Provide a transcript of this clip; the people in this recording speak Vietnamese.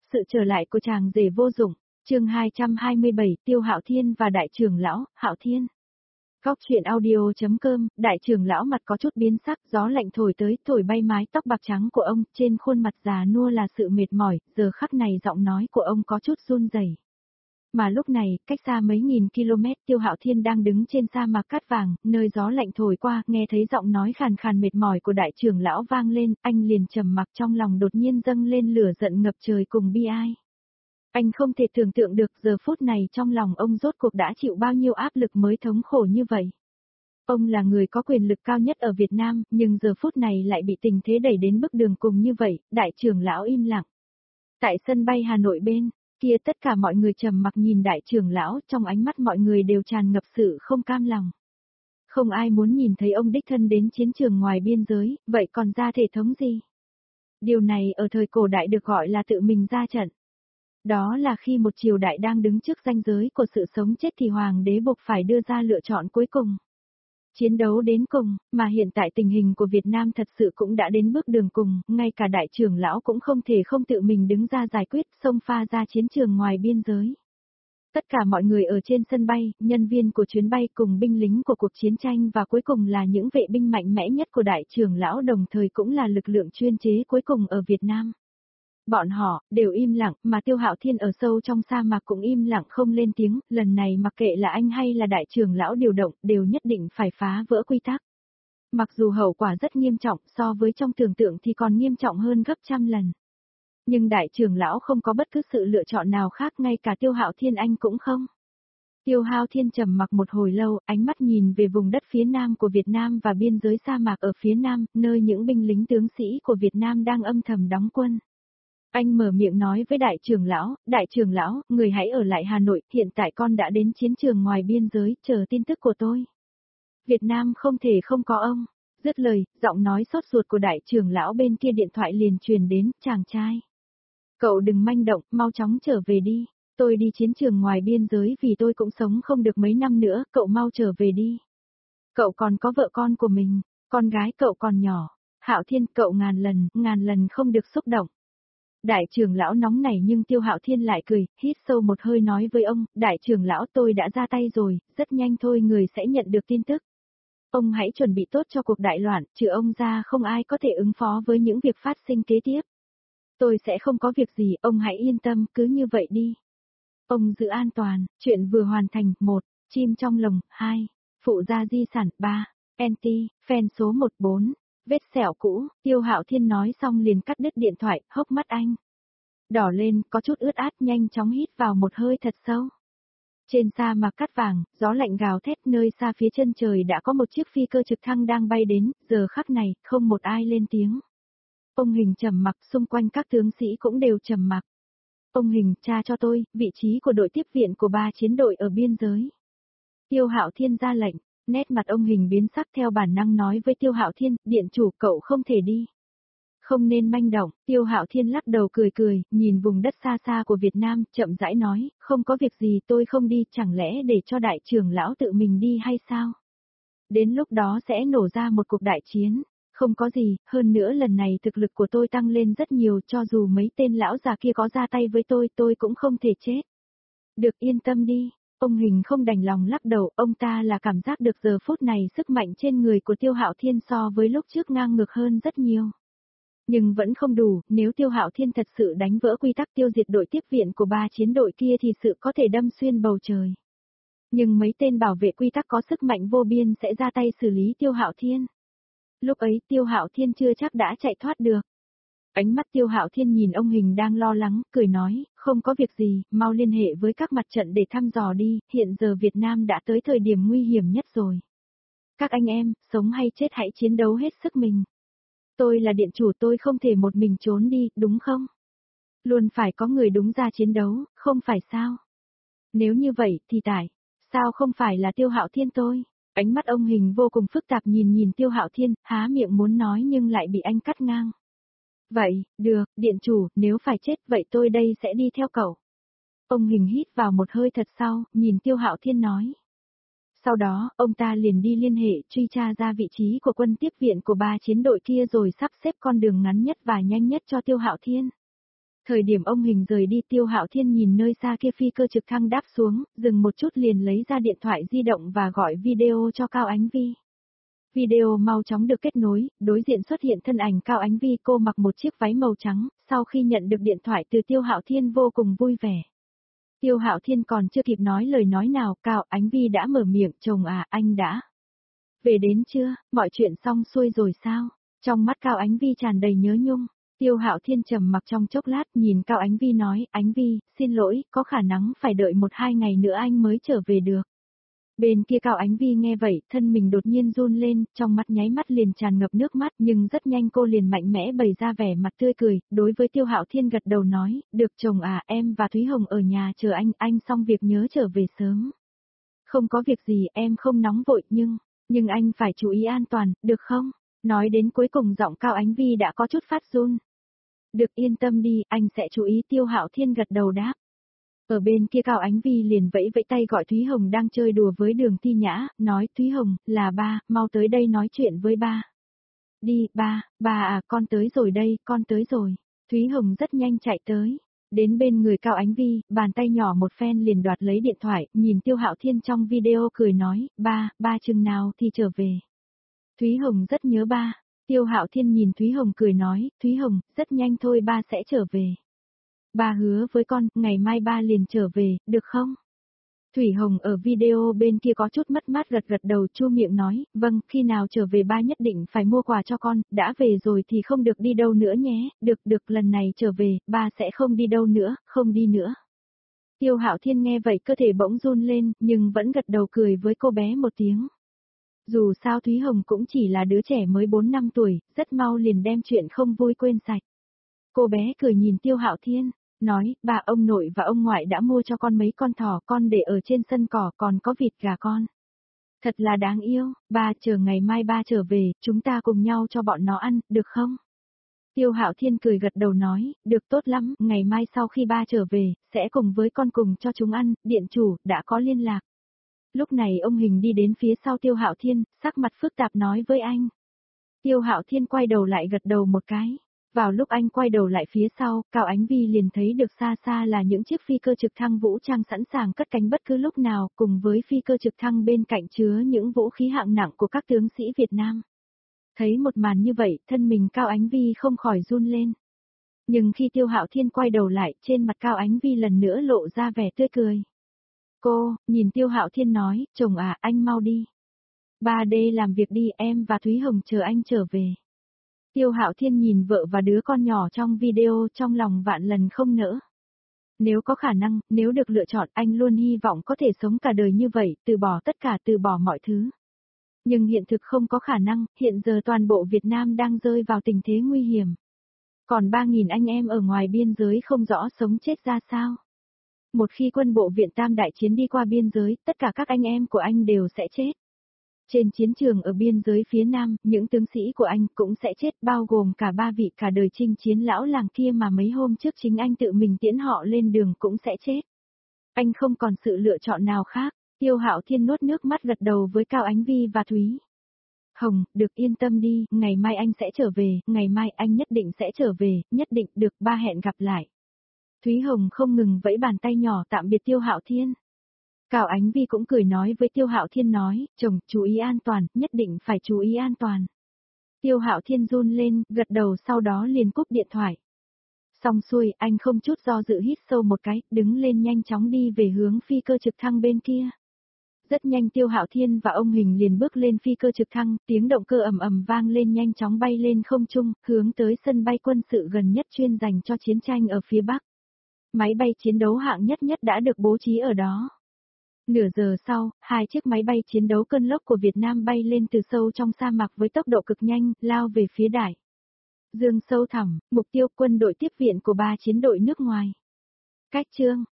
Sự trở lại của chàng rể vô dụng, chương 227, Tiêu Hạo Thiên và Đại trưởng lão, Hạo Thiên. Góc truyện audio.com, Đại trưởng lão mặt có chút biến sắc, gió lạnh thổi tới, thổi bay mái tóc bạc trắng của ông, trên khuôn mặt già nua là sự mệt mỏi, giờ khắc này giọng nói của ông có chút run rẩy. Mà lúc này, cách xa mấy nghìn km, Tiêu Hạo Thiên đang đứng trên sa mạc cát vàng, nơi gió lạnh thổi qua, nghe thấy giọng nói khàn khàn mệt mỏi của đại trưởng lão vang lên, anh liền trầm mặc, trong lòng đột nhiên dâng lên lửa giận ngập trời cùng bi ai. Anh không thể tưởng tượng được giờ phút này trong lòng ông rốt cuộc đã chịu bao nhiêu áp lực mới thống khổ như vậy. Ông là người có quyền lực cao nhất ở Việt Nam, nhưng giờ phút này lại bị tình thế đẩy đến bước đường cùng như vậy, đại trưởng lão im lặng. Tại sân bay Hà Nội bên kia tất cả mọi người trầm mặc nhìn đại trưởng lão, trong ánh mắt mọi người đều tràn ngập sự không cam lòng. Không ai muốn nhìn thấy ông đích thân đến chiến trường ngoài biên giới, vậy còn ra thể thống gì? Điều này ở thời cổ đại được gọi là tự mình ra trận. Đó là khi một triều đại đang đứng trước ranh giới của sự sống chết thì hoàng đế buộc phải đưa ra lựa chọn cuối cùng. Chiến đấu đến cùng, mà hiện tại tình hình của Việt Nam thật sự cũng đã đến bước đường cùng, ngay cả đại trưởng lão cũng không thể không tự mình đứng ra giải quyết, xông pha ra chiến trường ngoài biên giới. Tất cả mọi người ở trên sân bay, nhân viên của chuyến bay cùng binh lính của cuộc chiến tranh và cuối cùng là những vệ binh mạnh mẽ nhất của đại trưởng lão đồng thời cũng là lực lượng chuyên chế cuối cùng ở Việt Nam. Bọn họ, đều im lặng, mà Tiêu Hạo Thiên ở sâu trong sa mạc cũng im lặng không lên tiếng, lần này mặc kệ là anh hay là đại trưởng lão điều động, đều nhất định phải phá vỡ quy tắc. Mặc dù hậu quả rất nghiêm trọng, so với trong tưởng tượng thì còn nghiêm trọng hơn gấp trăm lần. Nhưng đại trưởng lão không có bất cứ sự lựa chọn nào khác, ngay cả Tiêu Hạo Thiên anh cũng không. Tiêu Hạo Thiên trầm mặc một hồi lâu, ánh mắt nhìn về vùng đất phía nam của Việt Nam và biên giới sa mạc ở phía nam, nơi những binh lính tướng sĩ của Việt Nam đang âm thầm đóng quân. Anh mở miệng nói với đại trưởng lão, người hãy ở lại Hà Nội, hiện tại con đã đến chiến trường ngoài biên giới, chờ tin tức của tôi. Việt Nam không thể không có ông. Dứt lời, giọng nói sốt ruột của đại trưởng lão bên kia điện thoại liền truyền đến, chàng trai. Cậu đừng manh động, mau chóng trở về đi. Tôi đi chiến trường ngoài biên giới vì tôi cũng sống không được mấy năm nữa, cậu mau trở về đi. Cậu còn có vợ con của mình, con gái cậu còn nhỏ. Hạo Thiên, cậu ngàn lần không được xúc động. Đại trưởng lão nóng nảy nhưng Tiêu Hạo Thiên lại cười, hít sâu một hơi nói với ông, đại trưởng lão tôi đã ra tay rồi, rất nhanh thôi người sẽ nhận được tin tức. Ông hãy chuẩn bị tốt cho cuộc đại loạn, trừ ông ra không ai có thể ứng phó với những việc phát sinh kế tiếp. Tôi sẽ không có việc gì, ông hãy yên tâm, cứ như vậy đi. Ông giữ an toàn, chuyện vừa hoàn thành, 1, chim trong lồng, 2, phụ gia di sản, 3, NT, fan số 14. Vết sẹo cũ, Tiêu Hạo Thiên nói xong liền cắt đứt điện thoại, hốc mắt anh đỏ lên, có chút ướt át, nhanh chóng hít vào một hơi thật sâu. Trên sa mạc cát vàng, gió lạnh gào thét, nơi xa phía chân trời đã có một chiếc phi cơ trực thăng đang bay đến, giờ khắc này, không một ai lên tiếng. Ông Hình trầm mặc, xung quanh các tướng sĩ cũng đều trầm mặc. Ông Hình, tra cho tôi, vị trí của đội tiếp viện của 3 chiến đội ở biên giới. Tiêu Hạo Thiên ra lệnh. Nét mặt ông Hình biến sắc, theo bản năng nói với Tiêu Hạo Thiên, điện chủ cậu không thể đi. Không nên manh động, Tiêu Hạo Thiên lắc đầu cười, nhìn vùng đất xa xa của Việt Nam, chậm rãi nói, không có việc gì tôi không đi, chẳng lẽ để cho đại trưởng lão tự mình đi hay sao? Đến lúc đó sẽ nổ ra một cuộc đại chiến, không có gì, hơn nữa lần này thực lực của tôi tăng lên rất nhiều, cho dù mấy tên lão già kia có ra tay với tôi cũng không thể chết. Được, yên tâm đi. Ông Hình không đành lòng lắc đầu, ông ta là cảm giác được giờ phút này sức mạnh trên người của Tiêu Hạo Thiên so với lúc trước ngang ngược hơn rất nhiều. Nhưng vẫn không đủ, nếu Tiêu Hạo Thiên thật sự đánh vỡ quy tắc tiêu diệt đội tiếp viện của 3 chiến đội kia thì sự có thể đâm xuyên bầu trời. Nhưng mấy tên bảo vệ quy tắc có sức mạnh vô biên sẽ ra tay xử lý Tiêu Hạo Thiên. Lúc ấy Tiêu Hạo Thiên chưa chắc đã chạy thoát được. Ánh mắt Tiêu Hạo Thiên nhìn ông Hình đang lo lắng, cười nói, không có việc gì, mau liên hệ với các mặt trận để thăm dò đi, hiện giờ Việt Nam đã tới thời điểm nguy hiểm nhất rồi. Các anh em, sống hay chết hãy chiến đấu hết sức mình. Tôi là điện chủ, tôi không thể một mình trốn đi, đúng không? Luôn phải có người đúng ra chiến đấu, không phải sao? Nếu như vậy, thì sao không phải là Tiêu Hạo Thiên tôi? Ánh mắt ông Hình vô cùng phức tạp nhìn Tiêu Hạo Thiên, há miệng muốn nói nhưng lại bị anh cắt ngang. Vậy, được, điện chủ, nếu phải chết vậy tôi đây sẽ đi theo cậu. Ông Hình hít vào một hơi thật sâu, nhìn Tiêu Hạo Thiên nói. Sau đó, ông ta liền đi liên hệ truy tra ra vị trí của quân tiếp viện của 3 chiến đội kia rồi sắp xếp con đường ngắn nhất và nhanh nhất cho Tiêu Hạo Thiên. Thời điểm ông Hình rời đi Tiêu Hạo Thiên nhìn nơi xa kia phi cơ trực thăng đáp xuống, dừng một chút liền lấy ra điện thoại di động và gọi video cho Cao Ánh Vi. Video mau chóng được kết nối, đối diện xuất hiện thân ảnh Cao Ánh Vi, cô mặc một chiếc váy màu trắng, sau khi nhận được điện thoại từ Tiêu Hạo Thiên vô cùng vui vẻ. Tiêu Hạo Thiên còn chưa kịp nói lời nói nào, Cao Ánh Vi đã mở miệng, chồng à, anh đã về đến chưa, mọi chuyện xong xuôi rồi sao? Trong mắt Cao Ánh Vi tràn đầy nhớ nhung. Tiêu Hạo Thiên trầm mặc trong chốc lát, nhìn Cao Ánh Vi nói, Ánh Vi, xin lỗi, có khả năng phải đợi 1-2 ngày nữa anh mới trở về được. Bên kia Cao Ánh Vi nghe vậy, thân mình đột nhiên run lên, trong mắt nháy mắt liền tràn ngập nước mắt, nhưng rất nhanh cô liền mạnh mẽ bày ra vẻ mặt tươi cười, đối với Tiêu Hạo Thiên gật đầu nói, được chồng à, em và Thúy Hồng ở nhà chờ anh xong việc nhớ trở về sớm. Không có việc gì, em không nóng vội, nhưng anh phải chú ý an toàn, được không? Nói đến cuối cùng giọng Cao Ánh Vi đã có chút phát run. Được, yên tâm đi, anh sẽ chú ý. Tiêu Hạo Thiên gật đầu đáp. Ở bên kia Cao Ánh Vi liền vẫy vẫy tay gọi Thúy Hồng đang chơi đùa với Đường Thi Nhã, nói Thúy Hồng, là ba, mau tới đây nói chuyện với ba. Đi, ba à, con tới rồi đây, con tới rồi. Thúy Hồng rất nhanh chạy tới. Đến bên người Cao Ánh Vi, bàn tay nhỏ một phen liền đoạt lấy điện thoại, nhìn Tiêu Hạo Thiên trong video cười nói, ba chừng nào thì trở về. Thúy Hồng rất nhớ ba. Tiêu Hạo Thiên nhìn Thúy Hồng cười nói, Thúy Hồng, rất nhanh thôi ba sẽ trở về. Ba hứa với con, ngày mai ba liền trở về, được không? Thủy Hồng ở video bên kia có chút mất mát gật gật đầu chua miệng nói, vâng, khi nào trở về ba nhất định phải mua quà cho con, đã về rồi thì không được đi đâu nữa nhé, được lần này trở về, ba sẽ không đi đâu nữa, không đi nữa. Tiêu Hạo Thiên nghe vậy cơ thể bỗng run lên, nhưng vẫn gật đầu cười với cô bé một tiếng. Dù sao Thúy Hồng cũng chỉ là đứa trẻ mới 4 năm tuổi, rất mau liền đem chuyện không vui quên sạch. Cô bé cười nhìn Tiêu Hạo Thiên, nói, bà ông nội và ông ngoại đã mua cho con mấy con thỏ con để ở trên sân cỏ còn có vịt gà con. Thật là đáng yêu, ba chờ ngày mai ba trở về, chúng ta cùng nhau cho bọn nó ăn, được không? Tiêu Hạo Thiên cười gật đầu nói, được tốt lắm, ngày mai sau khi ba trở về, sẽ cùng với con cùng cho chúng ăn, điện chủ, đã có liên lạc. Lúc này ông Hình đi đến phía sau Tiêu Hạo Thiên, sắc mặt phức tạp nói với anh. Tiêu Hạo Thiên quay đầu lại gật đầu một cái. Vào lúc anh quay đầu lại phía sau, Cao Ánh Vi liền thấy được xa xa là những chiếc phi cơ trực thăng vũ trang sẵn sàng cất cánh bất cứ lúc nào, cùng với phi cơ trực thăng bên cạnh chứa những vũ khí hạng nặng của các tướng sĩ Việt Nam. Thấy một màn như vậy, thân mình Cao Ánh Vi không khỏi run lên. Nhưng khi Tiêu Hạo Thiên quay đầu lại, trên mặt Cao Ánh Vi lần nữa lộ ra vẻ tươi cười. Cô, nhìn Tiêu Hạo Thiên nói, chồng à, anh mau đi. 3D làm việc đi, em và Thúy Hồng chờ anh trở về. Tiêu Hạo Thiên nhìn vợ và đứa con nhỏ trong video trong lòng vạn lần không nỡ. Nếu có khả năng, nếu được lựa chọn anh luôn hy vọng có thể sống cả đời như vậy, từ bỏ tất cả, từ bỏ mọi thứ. Nhưng hiện thực không có khả năng, hiện giờ toàn bộ Việt Nam đang rơi vào tình thế nguy hiểm. Còn 3.000 anh em ở ngoài biên giới không rõ sống chết ra sao. Một khi quân bộ Viện Tam đại chiến đi qua biên giới, tất cả các anh em của anh đều sẽ chết. Trên chiến trường ở biên giới phía Nam, những tướng sĩ của anh cũng sẽ chết, bao gồm cả 3 vị cả đời chinh chiến lão làng kia mà mấy hôm trước chính anh tự mình tiễn họ lên đường cũng sẽ chết. Anh không còn sự lựa chọn nào khác. Tiêu Hạo Thiên nuốt nước mắt gật đầu với Cao Ánh Vi và Thúy Hồng, được yên tâm đi, ngày mai anh sẽ trở về, ngày mai anh nhất định sẽ trở về, nhất định, được, ba hẹn gặp lại. Thúy Hồng không ngừng vẫy bàn tay nhỏ tạm biệt Tiêu Hạo Thiên. Cao Ánh Vi cũng cười nói với Tiêu Hạo Thiên nói, chồng, chú ý an toàn, nhất định phải chú ý an toàn. Tiêu Hạo Thiên run lên, gật đầu sau đó liền cúp điện thoại. Xong xuôi, anh không chút do dự hít sâu một cái, đứng lên nhanh chóng đi về hướng phi cơ trực thăng bên kia. Rất nhanh Tiêu Hạo Thiên và ông Hình liền bước lên phi cơ trực thăng, tiếng động cơ ầm ầm vang lên nhanh chóng bay lên không trung, hướng tới sân bay quân sự gần nhất chuyên dành cho chiến tranh ở phía Bắc. Máy bay chiến đấu hạng nhất đã được bố trí ở đó. Nửa giờ sau, 2 chiếc máy bay chiến đấu cơn lốc của Việt Nam bay lên từ sâu trong sa mạc với tốc độ cực nhanh, lao về phía đại dương sâu thẳm, mục tiêu quân đội tiếp viện của 3 chiến đội nước ngoài. Cách chương